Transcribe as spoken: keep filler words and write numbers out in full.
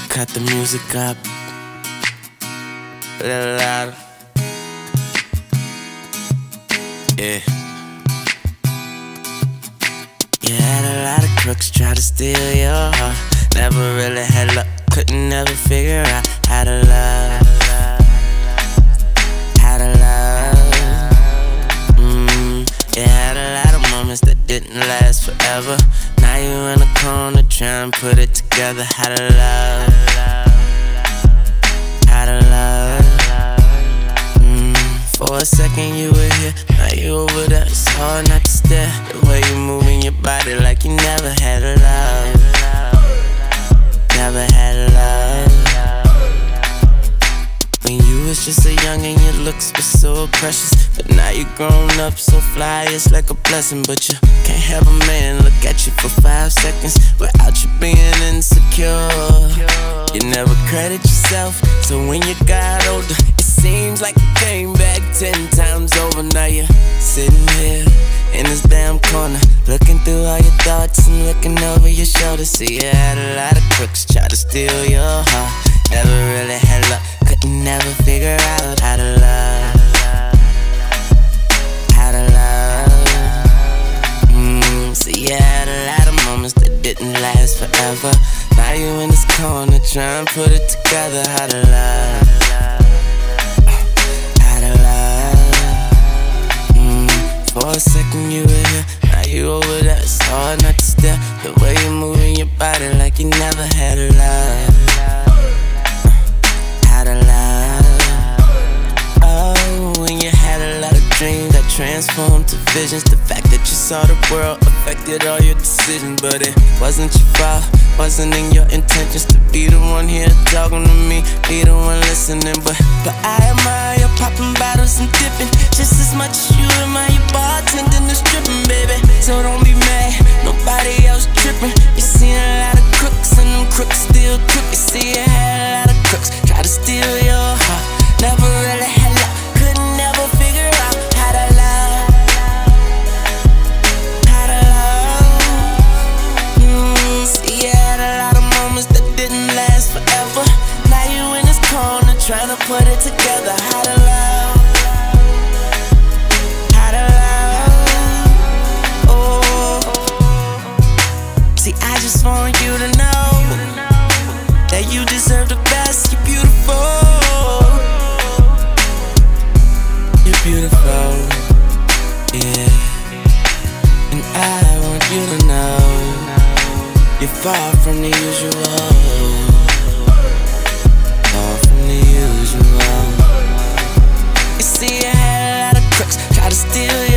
cut the music up a little louder. Yeah. You had a lot of crooks try to steal your heart. Never really had luck, couldn't never figure out how to love. How to love. Mm, you had a lot of moments that didn't last forever. Now you in a corner trying to put it together. How to love. How to love. Mm, for a second you were here, now you over there. It's hard not to stare. The way you moving your body like you never had a love. Never had a love. When you was just a youngin', your looks were so precious. But now you grown up, so fly, it's like a blessing. But you can't have a man look at you for five seconds without you being insecure. You never credit yourself, so when you got older, it seems like you came back ten times over. Now you're sitting here in this damn corner, looking through all your thoughts and looking over your shoulder. See, you had a lot of crooks try to steal your heart. Never really had luck, couldn't never figure out how to love. How to love. Mm, see, you had a lot of moments that didn't last forever. Now you in this corner trying to put it together. How to love. How to love. Mm, for a second you were here, now you over there. It's hard not to stare. The way you moving your body like you never had a love. How to love. Oh, when you had a lot of dreams that transformed to visions. The fact that you saw the world affected all your decisions. But it wasn't your fault, wasn't in your intentions to be the one here talking to me, be the one listening. But, but I admire your popping bottles and dipping just as much as you admire your bartending and stripping, baby. So don't be mad, nobody else tripping. You seen a lot of crooks and them crooks still crook. You see you had a lot of crooks try to steal your heart. Never really had luck, couldn't never figure out how to love. How to love. Mm, see you had a lot of moments that didn't last forever. Now you in this corner trying to put it together. How to love. How to love. Oh. See, I just want you to know that you deserve the best. You're beautiful. You're beautiful. Yeah. And I want you to know you're far from the usual. Far from the usual. You see, I had a lot of crooks try to steal